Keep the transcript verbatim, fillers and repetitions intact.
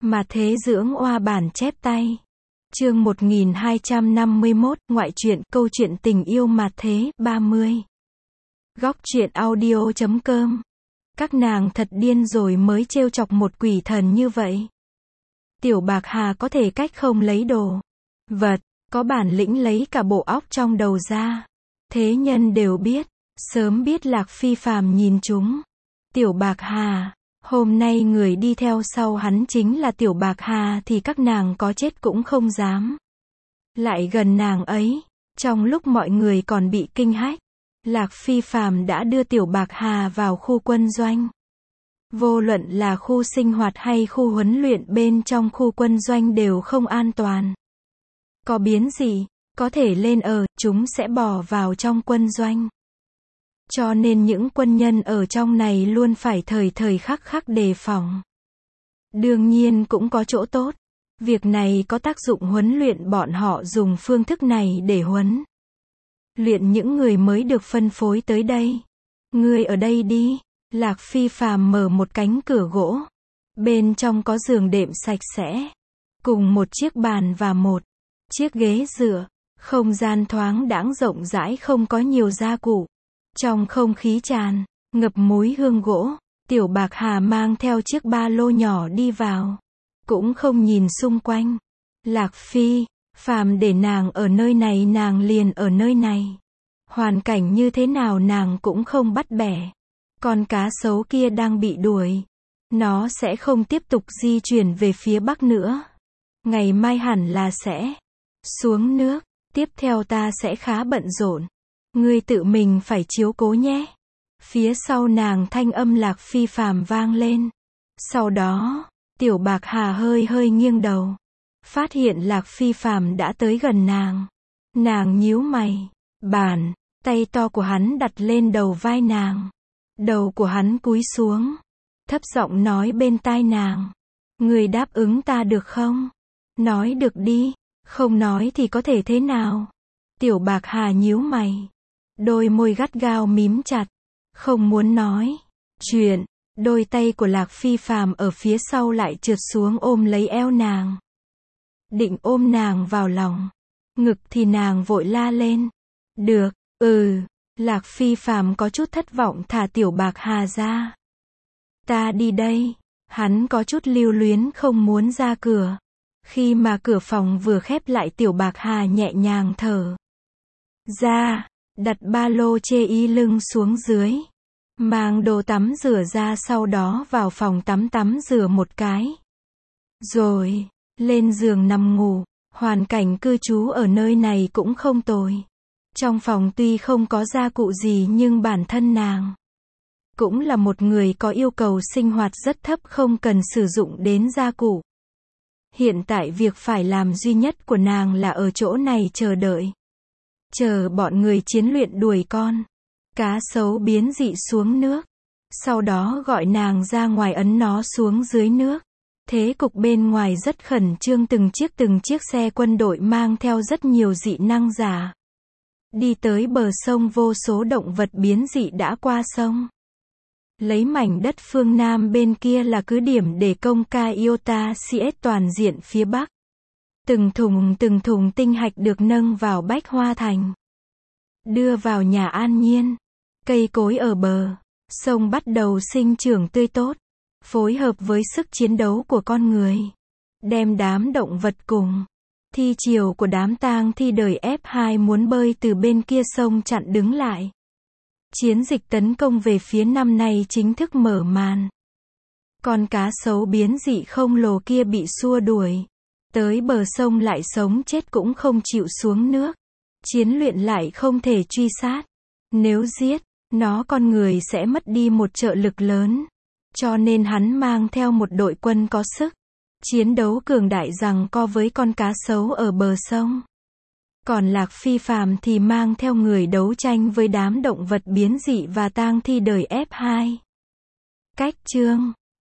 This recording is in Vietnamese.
Mà thế dưỡng oa bản chép tay. Chương một nghìn hai trăm năm mươi mốt, ngoại truyện, câu chuyện tình yêu mà thế, ba mươi. Góc truyện audio chấm com. Các nàng thật điên rồi mới trêu chọc một quỷ thần như vậy. Tiểu Bạc Hà có thể cách không lấy đồ vật, có bản lĩnh lấy cả bộ óc trong đầu ra. Thế nhân đều biết, sớm biết Lạc Phi phàm nhìn chúng Tiểu Bạc Hà. Hôm nay người đi theo sau hắn chính là Tiểu Bạc Hà thì các nàng có chết cũng không dám lại gần nàng ấy. Trong lúc mọi người còn bị kinh hách, Lạc Phi phàm đã đưa Tiểu Bạc Hà vào khu quân doanh. Vô luận là khu sinh hoạt hay khu huấn luyện, bên trong khu quân doanh đều không an toàn. Có biến gì, có thể lên ở, chúng sẽ bỏ vào trong quân doanh. Cho nên những quân nhân ở trong này luôn phải thời thời khắc khắc đề phòng. Đương nhiên cũng có chỗ tốt. Việc này có tác dụng huấn luyện bọn họ, dùng phương thức này để huấn luyện những người mới được phân phối tới đây. Ngươi ở đây đi. Lạc Phi phàm mở một cánh cửa gỗ. Bên trong có giường đệm sạch sẽ, cùng một chiếc bàn và một chiếc ghế dựa. Không gian thoáng đãng rộng rãi, không có nhiều gia cụ. Trong không khí tràn ngập mùi hương gỗ. Tiểu Bạc Hà mang theo chiếc ba lô nhỏ đi vào, cũng không nhìn xung quanh. Lạc Phi phàm để nàng ở nơi này, nàng liền ở nơi này. Hoàn cảnh như thế nào nàng cũng không bắt bẻ. Con cá sấu kia đang bị đuổi, nó sẽ không tiếp tục di chuyển về phía bắc nữa. Ngày mai hẳn là sẽ xuống nước. Tiếp theo ta sẽ khá bận rộn, ngươi tự mình phải chiếu cố nhé. Phía sau nàng thanh âm Lạc Phi phàm vang lên. Sau đó, Tiểu Bạc Hà hơi hơi nghiêng đầu, phát hiện Lạc Phi phàm đã tới gần nàng. Nàng nhíu mày, bàn tay to của hắn đặt lên đầu vai nàng. Đầu của hắn cúi xuống, thấp giọng nói bên tai nàng. Ngươi đáp ứng ta được không? Nói được đi, không nói thì có thể thế nào? Tiểu Bạc Hà nhíu mày, đôi môi gắt gao mím chặt, không muốn nói chuyện. Đôi tay của Lạc Phi phàm ở phía sau lại trượt xuống ôm lấy eo nàng, định ôm nàng vào lòng ngực thì nàng vội la lên. Được, ừ. Lạc Phi phàm có chút thất vọng thả Tiểu Bạc Hà ra. Ta đi đây. Hắn có chút lưu luyến không muốn ra cửa. Khi mà cửa phòng vừa khép lại, Tiểu Bạc Hà nhẹ nhàng thở ra, đặt ba lô chê y lưng xuống dưới, mang đồ tắm rửa ra, sau đó vào phòng tắm tắm rửa một cái, rồi lên giường nằm ngủ. Hoàn cảnh cư trú ở nơi này cũng không tồi. Trong phòng tuy không có gia cụ gì nhưng bản thân nàng cũng là một người có yêu cầu sinh hoạt rất thấp, không cần sử dụng đến gia cụ. Hiện tại việc phải làm duy nhất của nàng là ở chỗ này chờ đợi. Chờ bọn người chiến luyện đuổi con cá sấu biến dị xuống nước. Sau đó gọi nàng ra ngoài, ấn nó xuống dưới nước. Thế cục bên ngoài rất khẩn trương, từng chiếc từng chiếc xe quân đội mang theo rất nhiều dị năng giả. Đi tới bờ sông, vô số động vật biến dị đã qua sông. Lấy mảnh đất phương Nam bên kia là cứ điểm để công ca Iota xê ét toàn diện phía Bắc. Từng thùng từng thùng tinh hạch được nâng vào Bách Hoa Thành, đưa vào nhà an nhiên. Cây cối ở bờ sông bắt đầu sinh trưởng tươi tốt, phối hợp với sức chiến đấu của con người, đem đám động vật cùng thi chiều của đám tang thi đời ép hai muốn bơi từ bên kia sông chặn đứng lại. Chiến dịch tấn công về phía năm nay chính thức mở màn. Con cá sấu biến dị khổng lồ kia bị xua đuổi tới bờ sông, lại sống chết cũng không chịu xuống nước. Chiến luyện lại không thể truy sát. Nếu giết nó, con người sẽ mất đi một trợ lực lớn. Cho nên hắn mang theo một đội quân có sức chiến đấu cường đại giằng co với con cá sấu ở bờ sông. Còn Lạc Phi phàm thì mang theo người đấu tranh với đám động vật biến dị và tang thi đời ép hai. Cách chương